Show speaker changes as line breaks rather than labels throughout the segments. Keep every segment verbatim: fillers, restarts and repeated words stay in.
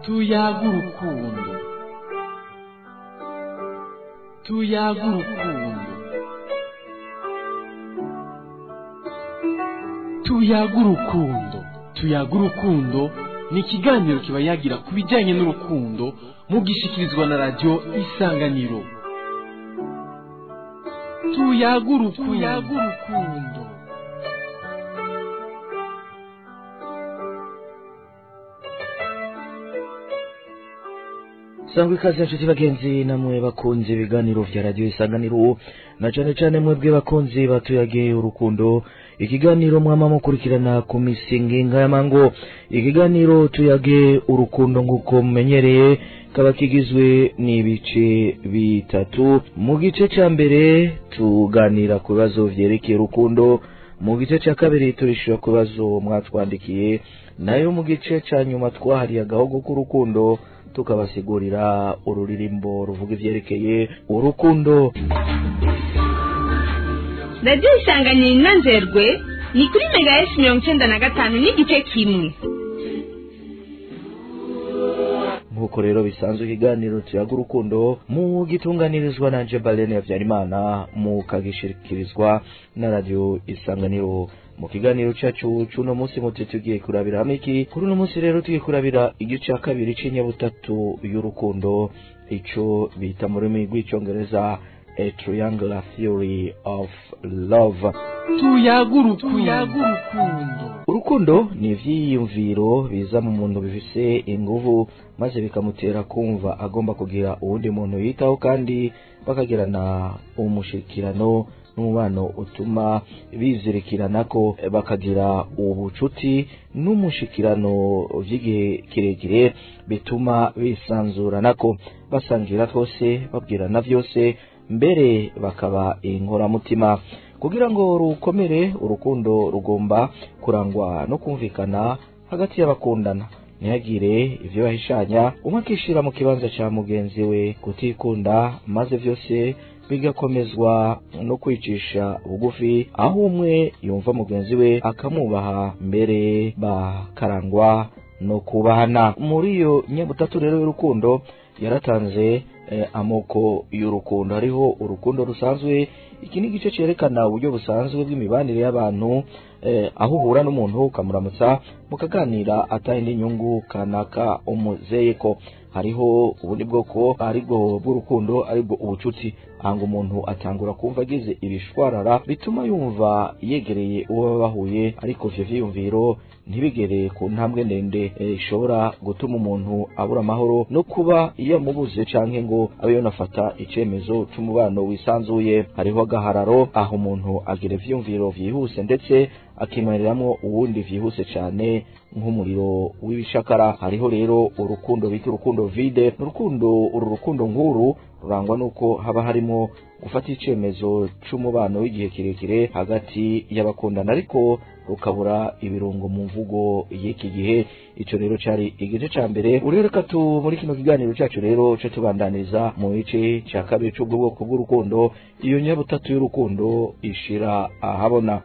tuyaga urukundo tuyaga urukundo tuyaga urukundo tuyaga urukundo ni ikiganiro kiba yagira ku bijyanye n'urukundo mugishikirizwa na radiyo Isanganiro. tuyaga urukundo.
Sangwe kazi yacu bagenzi namwe bakunze ibiganiro vya radio Isanganiro na cyane cyane mwebwe bakunzi batuyage urukundo. Ikiganiro mwama mukurikirana ku misingi ngayamango. Ikiganiro tuyage urukundo nguko mumenyereye kaba kigizwe n'ibice bitatu. Mu gice ca mbere tuganira ku bibazo vyerekeye urukundo, mu gice ca kabiri turishura ku bibazo mwatwandikiye, nayo mu gice ca nyuma twahariye agahogo k'urukundo tukabasigurira ururirimbo ruvuga ivyerekeye urukundo.
Radio Isanganiro nanzerwe ni kuri mega S mirongo icyenda na gatanu n'igice kimwe.
Nkuko rero bisanzwe ikiganiro tuyaga urukundo mu gitunganirizwa na Jebalene Havyarimana mu kagishikirizwa na Radio Isanganiro. Mu kiganiro cyacu cuno munsi muti tugiye kurabira hamwe iki kuri uno munsi rero tugiye kurabira igice cya kabiri c'inyabutatu y'urukundo, ico bita mu rurimi rw'icyongereza a triangular theory of love.
tuyaga urukundo.
Urukundo ni ivyiyumviro biza mu muntu bifise inguvu maze bikamutera kumva agomba kugira uwundi muntu yitaho kandi bakagirana umushikirano n'umubano utuma bizirikirana ko bakagira ubucuti n'umushikirano vy'igihe kirekire bituma bisanzuranako basangira twose babwirana vyose mbere bakaba inkoramutima. Kugira ngo rukomere urukundo rugomba kurangwa no kumvikana hagati y'abakundana, ntihagire ivyo bahishanya, umwe akishira mu kibanza ca mugenzi we, kutikunda maze vyose bigakomezwa no kwicisha bugufi, aho umwe yumva mugenzi we akamubaha mbere bakarangwa no kubahana. Muri iyo nyabutatu rero y'urukundo yaratanze eh, amoko y'urukundo. Hariho urukundo rusanzwe, iki ni igice cerekana uburyo busanzwe bw'imibanire y'abantu, eh, aho uhura n'umuntu ukamuramutsa mukaganira atahindi nyungu kanaka umuzeyeko. Hariho ubundi bwoko aribwo bw'urukundo aribwo ubucuti, ahanga umuntu atangura kumva agize ibishwarara bituma yumva yegereye uwo bahuye, ariko ivyo vyiyumviro ntibigere ku ntambwe ndende ishobora e, gutuma umuntu abura amahoro no kuba iyo mubuze canke ngo abe yonafata icemezo c'umubano wisanzuye. Hariho agahararo aho umuntu agira ivyiyumviro vyihuse ndetse akimariramwo uwundi vyihuse cane nk'umuriro w'ibishakara. Hariho rero urukundo bita urukundo vide. Urukundo uru rukundo nkuru rurangwa nuko haba harimo gufata icemezo c'umubano w'igihe kirekire hagati y'abakundana, ariko rukabura ibirungo mu mvugo y'iki gihe. Ico rero cari igice ca mbere. Urereka tu muri kino kiganiro cyacu rero cyo tubandaniriza mu gice ca kabiri c'ubwo bwoko bw'urukundo, iyo nyabutatu y'urukundo ishira ahabona.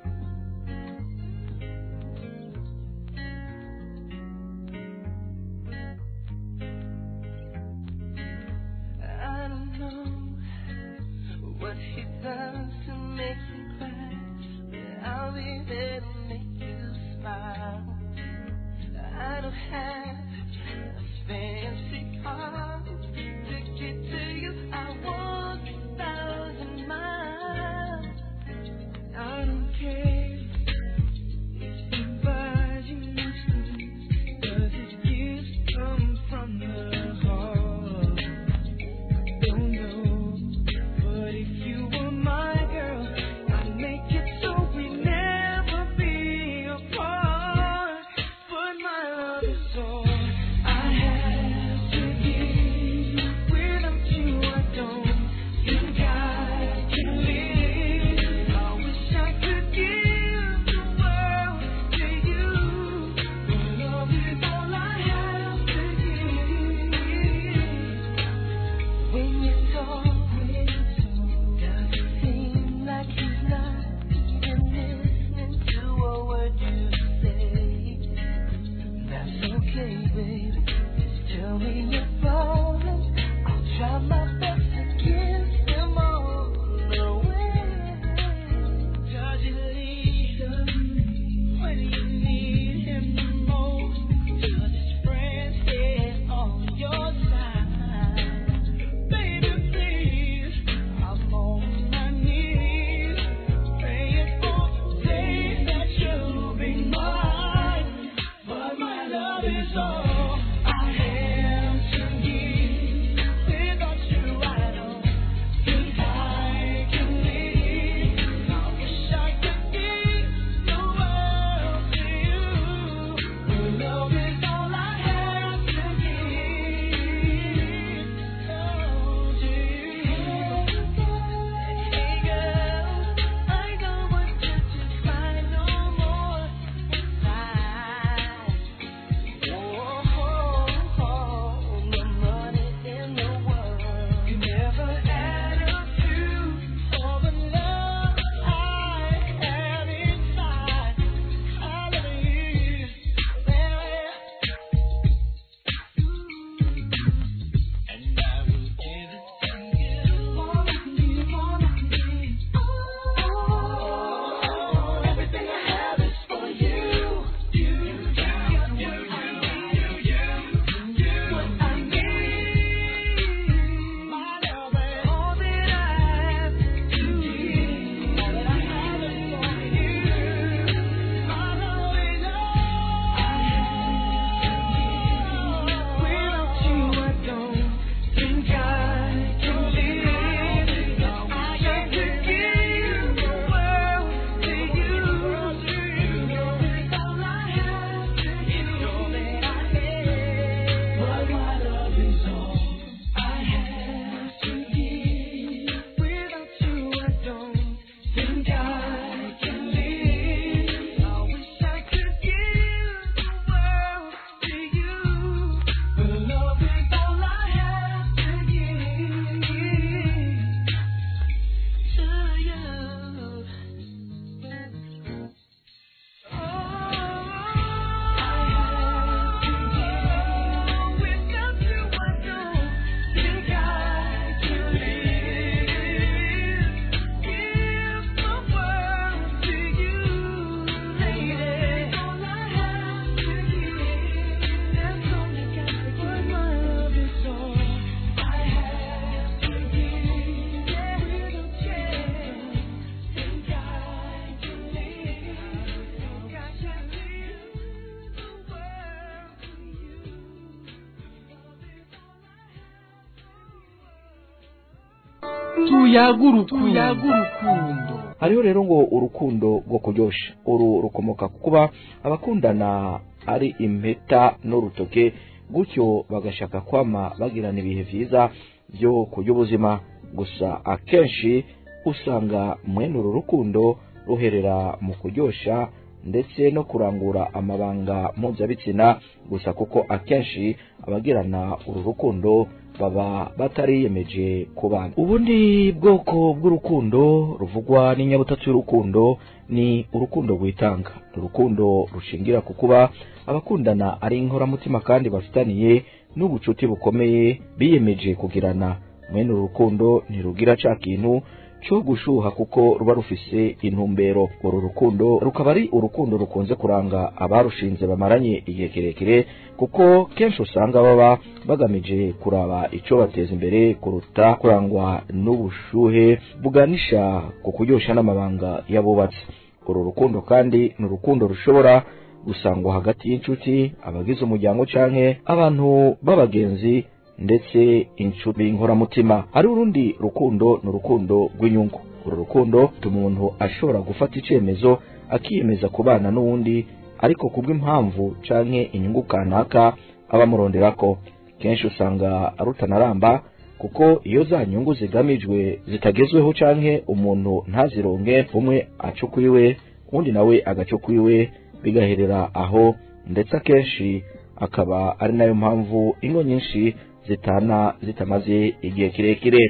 tuyagurukundo.
hariho rero ngo urukundo rwo kuryosha uru rukomoka ku kuba abakundana ari impeta n'urutoke gutyo bagashaka kwama bagirana ibihe vyiza byo kurya ubuzima. Gusa akenshi usanga mwene uru rukundo ruherera mu kuryosha ndetse no kurangura amabanga mpuzabitsina gusa, kuko akenshi abagirana uru rukundo baba batariyemeje kubana. Ubundi bwoko bw'urukundo ruvugwa n'inyabutatu y'urukundo ni urukundo rwitanga. Urukundo rushingira ku kuba abakundana ari inkoramutima kandi bafitaniye n'ubucuti bukomeye biyemeje kugirana. Mwene urukundo ntirugira ca kintu cyo gushuha kuko ruba rufise intumbero. Uru rukundo rukaba ari urukundo rukunze kuranga abarushinze bamaranye igihe kirekire, kuko kenshi usanga baba bagamije kuraba ico bateza imbere kuruta kurangwa n'ubushuhe buganisha ku kuryosha n'amabanga y'abubatsi. Uru rukundo kandi ni urukundo rushobora gusangwa hagati y'inshuti, abagize umuryango canke abantu b'abagenzi ndetse inshuti inkoramutima. Ari urundi rukundo ni urukundo rw'inyungu. Uru rukundo umuntu ashobora gufata icemezo akiyemeza kubana n'uwundi ariko kubw'impamvu canke inyungu kanaka abamuronderako. Kenshi usanga arutanaramba kuko iyo za nyungu zigamijwe zitagezweho canke umuntu ntazironke, umwe acukwiwe undi nawe agacukwiwe bigaherera aho, ndetse akenshi akaba ari nayo mpamvu ingo nyinshi zitana zitamaze igihe kirekire.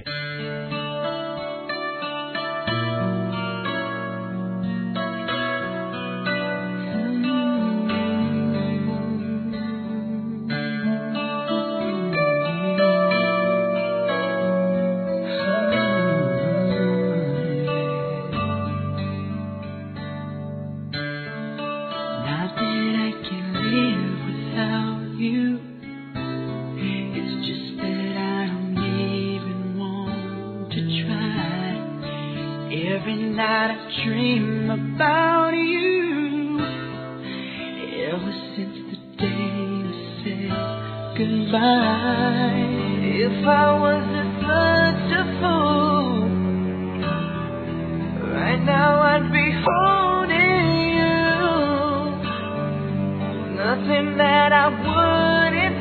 night I dream about you. Ever since the day you said goodbye. If I wasn't such a fool, right now I'd be holding you. Nothing that I wouldn't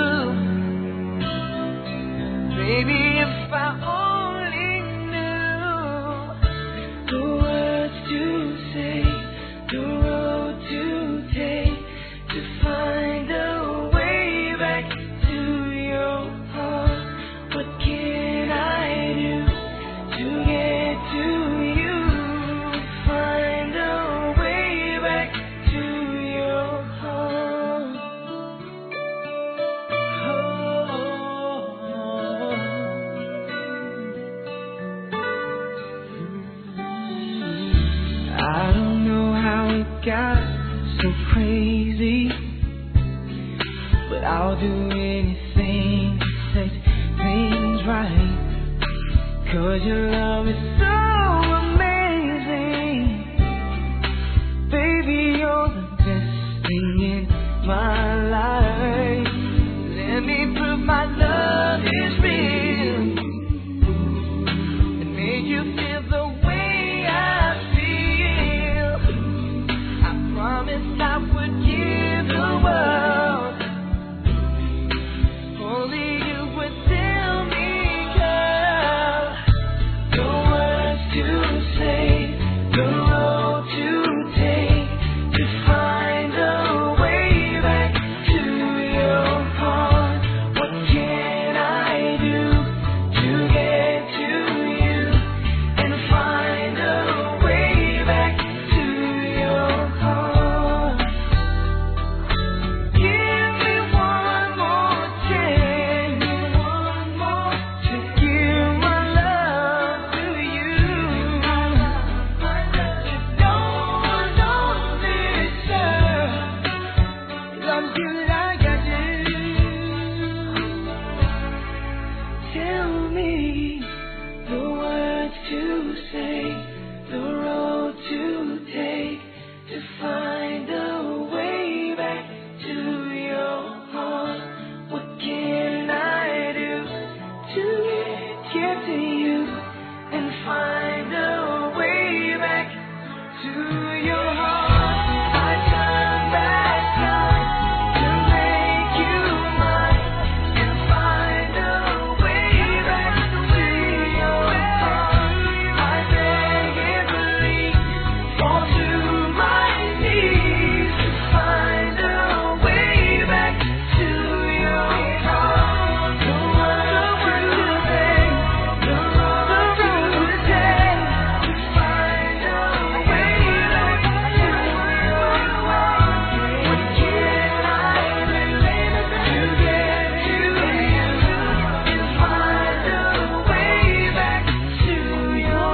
do. Baby, if I only knew the words to say, the road to take, to find a way back to your heart. What can I do to get to you? Find a way back to your heart. I don't know how it got so crazy, but I'll do anything to set things right. 'Cause your love is so amazing. Baby, you're the best thing in my life. Let me prove my love is real and make you feel the way I feel. I promised I would give the world. Only you would tell me, girl, the words to say, the road to take, to find a way back to your heart. What can I do to get to you and find a way back to your heart? Give me one more chance, one more to give my love to you. No one knows this earth loves you like I do. Tell me the words to say, the road to take, to find a way back to your heart. What can I do to get to you and find a way back to your heart? I turn back time to make you mine and find a way back to your heart. I beg and believe, fall to my knees to find a way back to your heart. The words to say, the road to take, to find a way back to your heart. What can I do to get to you and find a way back to your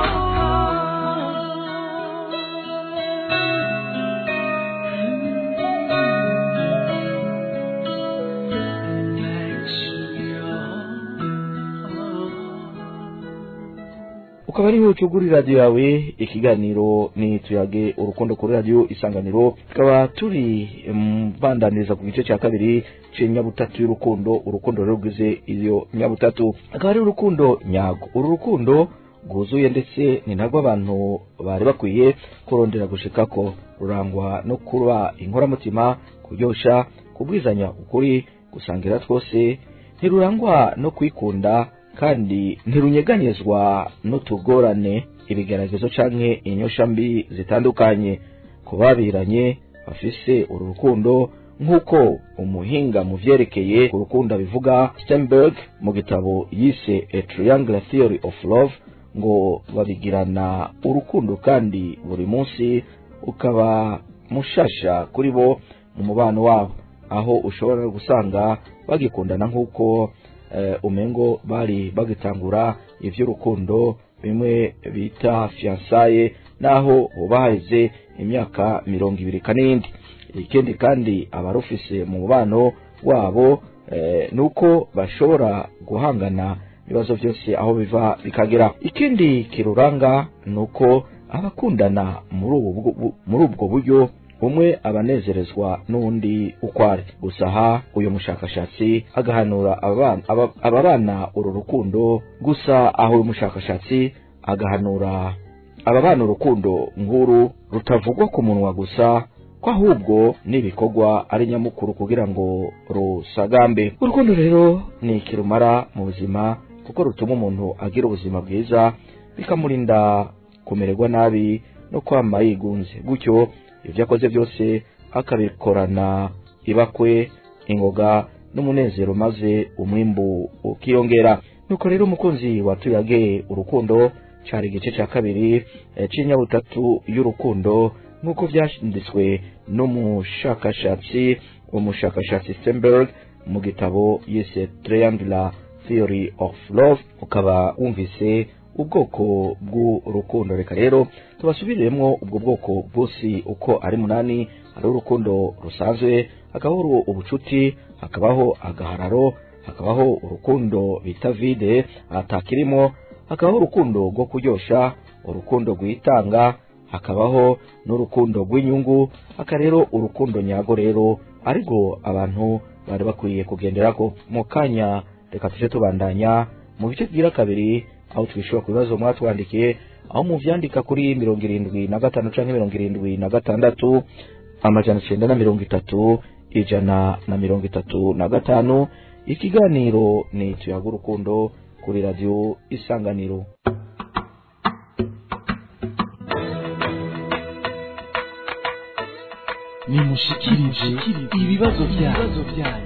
ukaba ariho ucugura radiyo yawe. Ikiganiro ni tuyage urukundo kuri radiyo Isanganiro. Tukaba turi mbandaniza ku gice cya kabiri cy'inyabutatu y'urukundo. Urukundo rugize iyo nyabutatu akaba ari urukundo nyago. Uru rukundo rwuzuye ndetse ni ntabwo abantu bari bakwiye kurondera gushika ko rurangwa no kuba inkoramutima, kuryosha, kubwizanya ukuri, gusangira twose. Ntirurangwa no kwikunda kandi ntirunyeganyezwa n'utugorane, ibigaragazo canke inyosha mbi zitandukanye. Kubabiranye bafise uru rukundo nk'uko umuhinga mu vyerekeye urukundo bivuga Steinberg mu gitabo yise A Triangular Theory of Love, ngo babigirana urukundo kandi buri munsi ukaba mushasha kuri bo mu mubano wabo, aho ushobora gusanga bagikundana nk'uko Uh, umengo bari bagitangura ivy'urukundo bimwe bita fiançailles, naho ubaheze imyaka mirongo ibiri kanindi. Ikindi kandi abarufise mu mubano wabo eh, nuko bashobora guhangana ibibazo byose aho biva bikagera. Ikindi kiruranga nuko abakundana muri ubu muri ubwo buryo umwe abanezerezwa n'undi ukware. Gusa ha uyu mushakashatsi agahanura abana ababana uru rukundo gusa aho uyu mushakashatsi agahanura ababana urukundo nkuru rutavugwa ku munwa gusa ko ahubwo n'ibikorwa ari nyamukuru kugira ngo rusagambe. Urukundo rero ni kirumara mu buzima kuko rutuma umuntu agira ubuzima bwiza bikamurinda kumererwa nabi no kwama yigunze, gutyo ibyo akoze byose akabikorana ibakwe ingoga n'umunezero maze umwimbu ukiyongera. Nuko rero umukunzi watuyage urukundo cyari igice cya kabiri e, c'inyabutatu y'urukundo nk'uko byanditswe n'umushakashatsi umushakashatsi Sternberg mu gitabo yise Triangular Theory of Love. Ukaba wumvise ubwoko bw'urukundo. Reka rero tubasubiriremo ubwo bwoko bwose uko ari munani. Hari urukundo rusanzwe, hakabaho ubucuti, hakabaho agahararo, hakabaho urukundo bita vide atakirimo, hakabaho urukundo rwo kuryosha, urukundo rwitanga, hakabaho n'urukundo rw'inyungu, haka rero urukundo nyago rero ariko abantu bari bakwiye kugenderako. Mu kanya reka tuje tubandanya mu bice bwira kabiri aho twishura ku bibazo mwatwandikiye, aho muvyandika kuri mirongo irindwi na gatanu canke mirongo irindwi na gatandatu amajana icenda na mirongo itatu ijana na mirongo itatu na gatanu. Ikiganiro ni tuyaga urukundo kuri radio Isanganiro.
Nimushikirije ibibazo byanyu.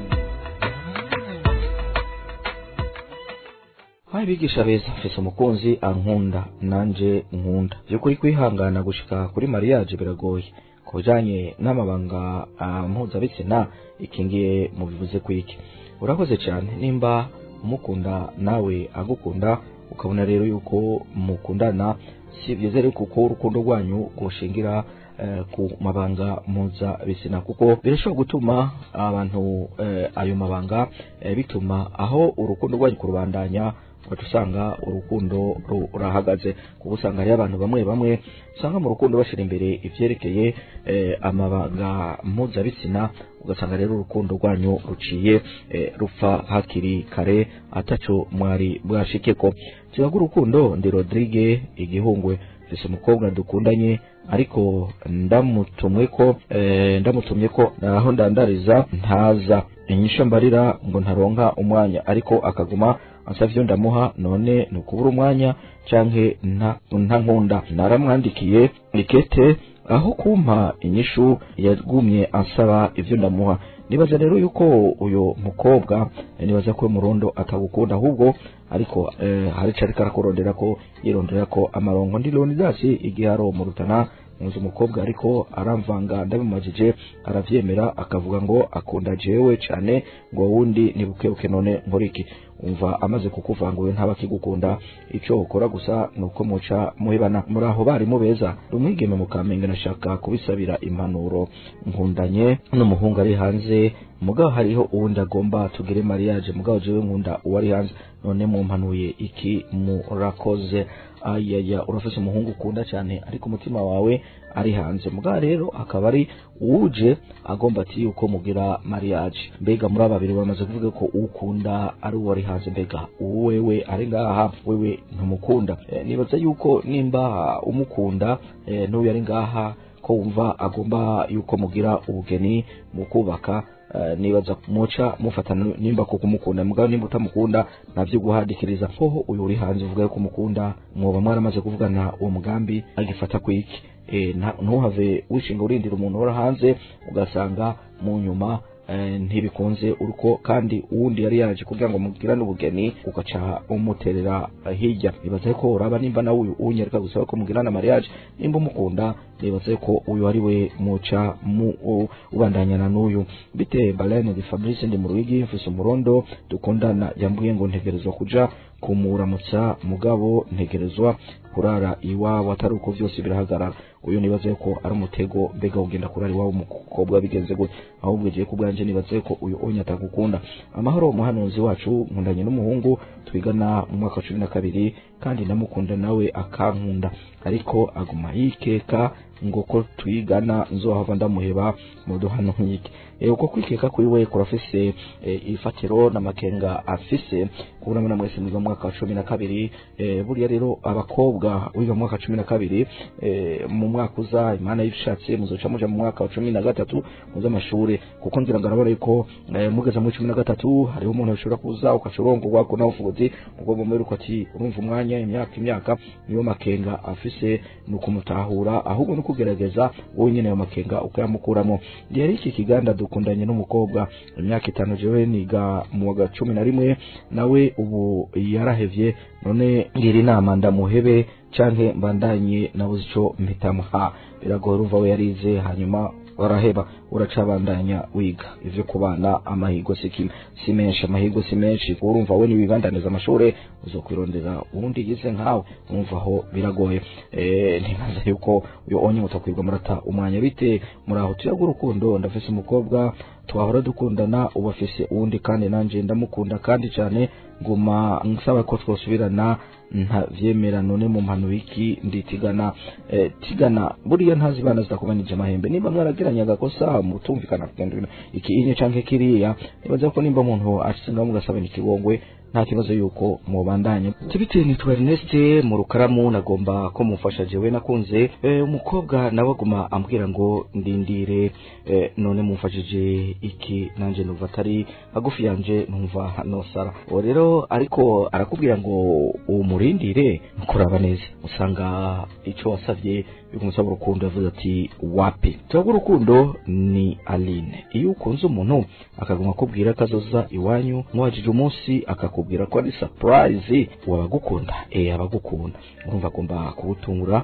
Hai bigisha beza, mfise umukunzi ankunda nanje nkunda. Byukuri kwihangana gushika kuri mariage biragoye. Kujanye n'amabanga mpuzabitsina ikingiye mu bivuze kwiki. Urakoze cyane nimba umukunda nawe agukunda ukabona rero yuko mukundana, si byiza rero kuko urukundo rwanyu gushingira Uh, ku mabanga muza bisina kuko birashobora gutuma abantu uh, ayo mabanga uh, bituma aho urukundo rwanyu kurubandanya batusanga urukundo rurahagaze. Kuko usanga hari abantu bamwe bamwe usanga mu rukundo bashira imbere ivyerekeye uh, amabanga muza bisina, ugasanga rero urukundo rwanyu ruciye uh, rupfa hakiri kare ataco mwari bwashikeko. Tuyaga urukundo ndi Rodrigue Igihungwe, fise umukobwa dukundanye ariko ndamutumwe ko eh, ndamutumye ko naho ndandariza ntaza inyisho mbarira ngo ntaronka umwanya, ariko akaguma ansavyo ndamuha, none nukubura umwanya canke nta nkunda. Naramwandikiye ikete aho kumpa inyishu yagumye ansaba ivyo ndamuha. Nibaza rero yuko uyo mukobwa nibaza ko murondo atagukunda ahubwo ariko eh, hari cari karakorondera ko yirondera ko amarongo ndi Leonidas igiharo mu Rutana. Muzi umukobwa ariko aramvanga ndabimajije aravyemera akavuga ngo akunda jewe cyane ngo wundi nibukebuke, none nkoriki? Umva amaze kukuvanguye ntaba kigukunda, ico ukora gusa nuko muca muhibana. Muri aho bari mubeza rumwigeme mukamenge nashaka kubisabira impanuro. Nkundanye n'umuhungu ari hanze, mugabo hariho uwundi agomba tugire mariage, mugabo jewe nkunda uwari hanze, none mumpanuye iki? Murakoze. Ayaya, urafise umuhungu ukunda cyane ariko umutima wawe ari hanze, mugabo rero akaba ari uje agomba ati yuko mugira mariage. Mbega muri ababiri bamaze kuvuga ko ukunda ari uwo ari hanze, mbega wewe ari ngaha wewe ntumukunda? E, nibaza yuko nimba umukunda e, n'uyu ari ngaha ko wumva agomba yuko mugira ubugeni mukubaka. Uh, nibaza muca mufatana nimba ko kumukunda, mugabo nimba utamukunda navyo guhadikiriza hoho uyu uri hanze uvuga ko kumukunda, mwoba mwaramaze kuvugana uwo mugambi agifata kwiki. E, ntuhave wishinga urindira umuntu ora hanze ugasanga mu nyuma e, ntibikunze uruko kandi uwundi yari yaje kugira ngo mugirane ubugeni ugaca umuterera hirya. Nibaza ko uraba nimba na uyu unyereka gusaba ko mugirana mariage, nimba umukunda nibaza ko uyu ari we muca mu ubandanyana n'uyu. Bite Balene de Fabrice ndi mu Ruyigi, mfise umurondo dukundana, yambwiye ngo ntegerezwa kuja kumuramutsa mugabo ntegerezwa kurara iwabo atari uko byose birahagarara. Uyu nibaze ko ari umutego, mbega ugenda kurara iwabo umukobwa bigenze gute? Ahubwo giye kubwanje nibaze ko uyu onya atagukunda. Amahoro umuhanuzi wacu nkundanye n'umuhungu twigana mu mwaka wa cumi na kabiri kandi ndamukunda nawe akankunda, ariko aguma yikeka ngo ko twigana nzohava ndamuheba mu duhano nk'iki. E, uko kwikeka kwiwe kurafise e, ifatiro n'amakenga afise kubona mwana mwese mu mwaka wa cumi na kabiri. E, buriya rero abakobwa wiga mu mwaka wa cumi na kabiri e, mu mwaka uza Imana yishatse muzoca muja mu mwaka wa cumi na gatatu muza amashure, kuko ngira ngarabara yuko e, mugeze mu cumi na gatatu hariho umuntu ashobora kuza ukacurongorwa ko nawe ufuzi ubwo mumeruko ati urumva umwanya imyaka imyaka niyo makenga afise nukumutahura, ahubwo no kugerageza wowe nyene yo makenga ukayamukuramo. Yari iki kiganda dukundanye n'umukobwa imyaka itanu, jewe niga mu wa cumi na rimwe nawe ubu yarahevye, none ngira inama ndamuhebe canke mbandanye nabuze ico mpitamuha. Biragoye urumva we yarize hanyuma waraheba uracabandanya wiga ivyo kubana amahigo sikimwe si menshi amahigo si menshi, urumva we niwibandaniza amashure uzokwirondera ubundi yize nkawe, urumva ho biragoye. Eh ntibaza yuko uyo onye utakwirwa murata umwanya bite muraho tuyaga urukundo. Ndafise umukobwa twahora dukundana ubafise uwundi kandi nanje ndamukunda kandi cyane, nguma nsaba ko twosubirana nta vyemera. None mu mpano iki nditigana eh, tigana buriya ntazi bana zitakubanije amahembe, niba mwarageranya gakosa mutumvikana kugenda iki inye canke kiriya, nibaza ko nimba umuntu asinga mugasaba nikibongwe nta kibazo yuko mubandanye. Tibite ni twa Ernest mu Rukaramu, nagomba ko mufasha jewe nakunze e, umukobwa nawe aguma ambwira ngo ndindire e, none mumfashije iki nanje numva atari agufi yanje numva hano sara. O rero ariko arakubwira ngo umurindire kuraba neza, usanga ico wasavye bikumusaba urukundo yavuze ati wapi. Tuyaga urukundo ni Aline. Iyo ukunze umuntu akaguma kubwira kazoza iwanyu mwajije umunsi akakubwira ko ari surprise wabagukunda, eh abagukunda urumva agomba kubutungura.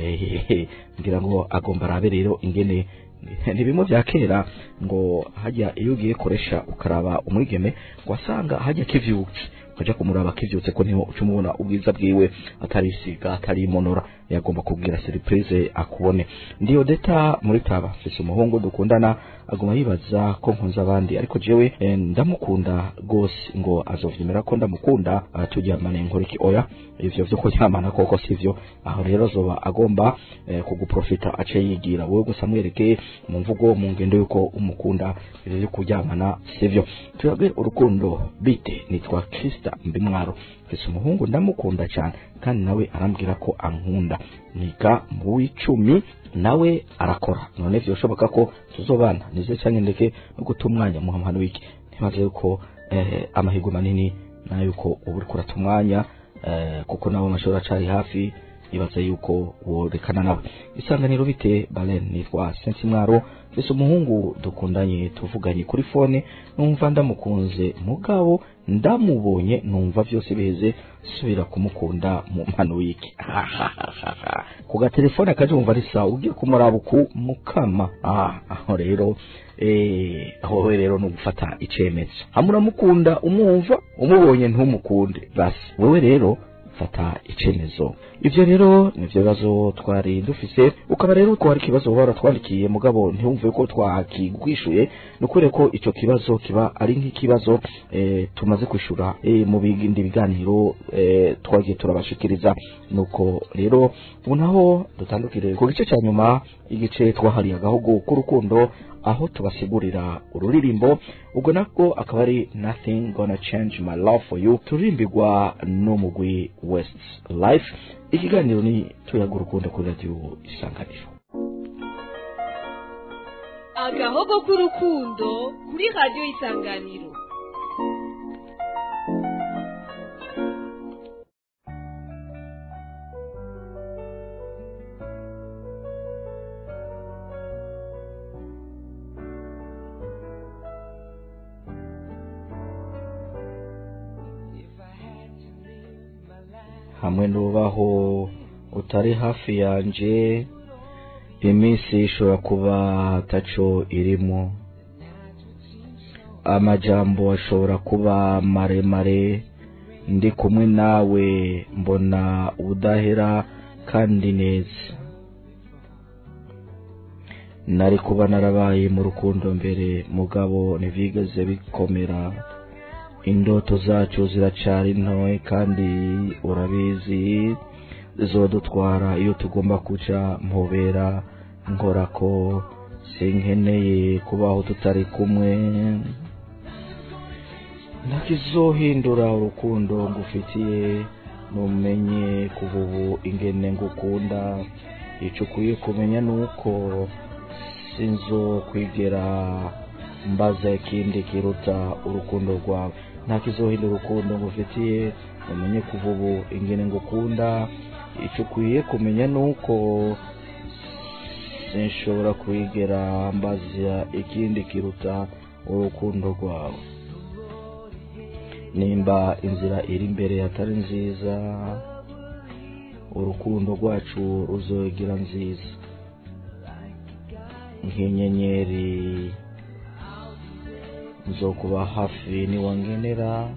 Eh ngira ngo agomba rabe rero ingene nibimo bya kera ngo hajya iyo ugiye koresha ukaraba umwigeme wasanga hajya kivyutse kaja kumuraba kivyutse ko niho ucumubona ubwiza bwiwe atari siga atari monora, yagomba kubwira surprise akubone. Ndiyo deta muri taba fise umuhungu dukundana aguma yibaza ko nkunza abandi, ariko jewe eh, ndamukunda gose ngo azovyemera ko ndamukunda atujyamane nkoriki oya ivyo vyo kujyamana koko sivyo. Aho rero zoba agomba eh, kuguprofita ace yigira wowe gusa mwereke mu mvugo mu ngendo yuko umukunda, ivyo byo kujyamana sivyo. Tuyabe urukundo bite nitwa Krista Mbimwaro, fise umuhungu ndamukunda cyane kandi nawe arambwira ko ankunda, nika mu w'icumi nawe arakora. None vyo shoboka ko tuzobana nize cyane ndeke no gutumwanya mu hamano wiki, ntibaze yuko eh, amahigo manini na yuko uburi kuratumwanya eh, kuko nabo mashora cari hafi, ibaza yuko worekana nawe. Isanganiro bite Balen nitwa Sensi Mwaro, fise umuhungu dukundanye tuvuganye kuri phone numva ndamukunze mugabo ndamubonye numva vyose biheze subira kumukunda mu mpano wiki. Kuga telefone akaje umva risa ugiye kumurabuku mukama. Ah aho rero eh aho rero no gufata icemezo, hamura mukunda umwumva umubonye ntumukunde basi wewe rero fata icemezo. Ivyo rero nivyo bazo twari dufise, ukaba rero ko hari kibazo wara twandikiye mugabo ntiyumve ko twakigwishuye, nukure ko ico kibazo kiba ari nk'ikibazo eh tumaze kwishura eh mu bigindi biganiro eh twagiye turabashikiriza. Nuko rero unaho dutandukire ku gice cyanyuma igice twahariye agahugu k'urukundo, aho tubasigurira ururirimbo ubwo nako akaba ari Nothing Gonna Change My Love For You, turimbirwa n'umugwi West Life. Ikiganiro ni tuyaga urukundo kuri radio Isanganiro.
Agahogo k'urukundo kuri radio Isanganiro.
Hamwe nubaho utari hafi yanje iminsi ishobora kuba taco irimo, amajambo ashobora kuba maremare ndi kumwe nawe mbona udahera kandi neza. Nari kuba narabaye mu rukundo mbere mugabo ntivigeze bikomera. Indoto zacu ziracari ntoye kandi urabizi zodutwara iyo tugomba kuja mpobera nkora ko sinkeneye kubaho tutari kumwe. Ntakizohindura urukundo ngufitiye numenye kuva ubu ingene ngukunda. Ico ukwiye kumenya nuko sinzo kwigera mbaza ikindi kiruta urukundo rwawe. Ntakizohindura urukundo ngufitiye numenye kuva ubu ingene ngukunda. Ico ukwiye kumenya nuko sinshobora kwigera mbaza ikindi kiruta urukundo rwawe. Nimba inzira iri imbere atari nziza, urukundo rwacu ruzogira nziza nk'inyenyeri. Nzokuba hafi niwangenera,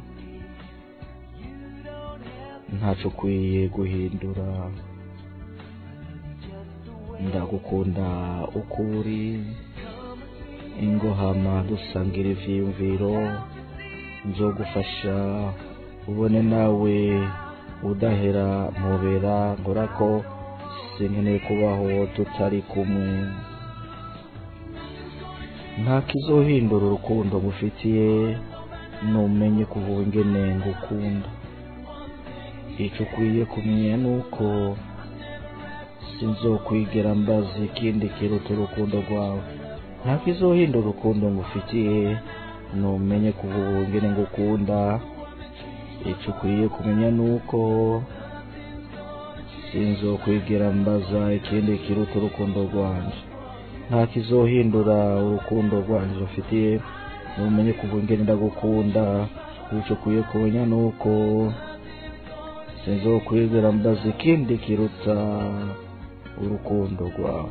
ntaco ukwiye guhindura. Ndagukunda ukuri ingohama dusangira ivyiyumviro. Nzogufasha ubone nawe udahera mpobera ngorako sinkeneye kubaho tutari kumwe. Ntakizohindura urukundo ngufitiye numenye kuva ingene ngukunda. Ico ukwiye kumenya nuko sinzokwigera mbaza ikindi kiruta urukundo rwawe. Ntakizohindura urukundo ngufitiye numenye kuva ingene ngukunda. Ico ukwiye kumenya nuko sinzokwigera mbaza ikindi kiruta urukundo rwanje. Ntakizohindura urukundo rwanje ufitiye numenye kuva ingene ndagukunda. Ico ukwiye kumenya nuko sinzokwigera mbaza ikindi kiruta urukundo rwawe.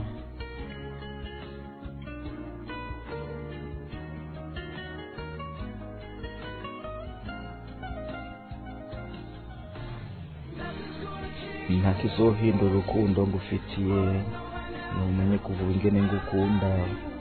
Ntakizohindura urukundo ngufitiye numenye kuva ingene ngukunda.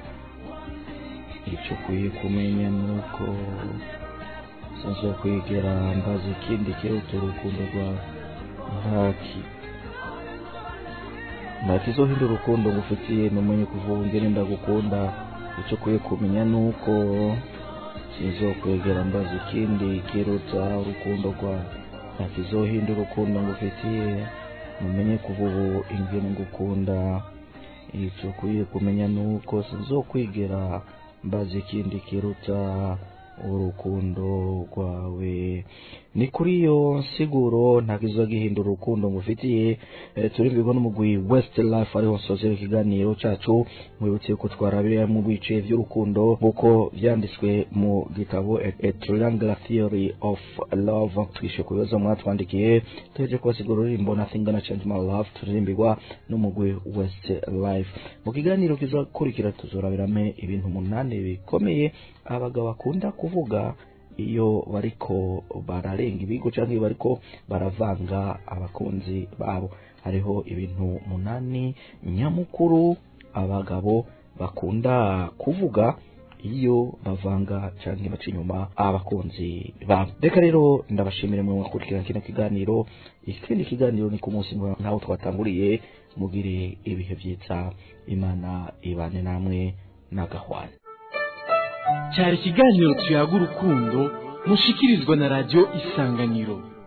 Ico ukwiye kumenya nuko sinzokwigera mbaza ikindi kiruta urukundo rwawe. Ntaki ntakizohindura urukundo ngufitiye numenye kuva ingene ndagukunda. Ico ukwiye kumenya nuko sinzokwigera mbaza ikindi kiruta urukundo rwawe. Ntakizohindura urukundo ngufitiye numenye kuva ubu ingene ngukunda. Ico ukwiye kumenya nuko sinzokwigera mbaza ikindi kiruta urukundo rwawe. Ni kuri yo siguro ntakizogihindura urukundo ngufitiye. E, turimbirwa n'umugwi Westlife ariho nsozera ikiganiro cacu. Mwibutse ko twarabira mu bice vy'urukundo uko vyanditswe mu gitabo A, A Triangular Theory of Love. Twishe kubibazo mwatwandikiye tuje kubasigura urimbo Nothing Gonna Change My Love. Turimbirwa n'umugwi Westlife. Mu kiganiro kizakurikira tuzorabirame ibintu umunani bikomeye abagabo bakunda kuvuga iyo bariko bararenga ibigo canke bariko baravanga abakunzi babo. Hariho ibintu munani nyamukuru abagabo bakunda kuvuga iyo bavanga canke baca inyuma abakunzi babo. Reka rero ndabashimire mwe mwakurikirana kino kiganiro. Ikindi kiganiro ni ku munsi nkaho twatanguriye. Mugire ibihe vyiza, Imana ibane namwe nagahwana.
Cyari ikiganiro tuyaga urukundo mushikirizwa na Radio Isanganiro.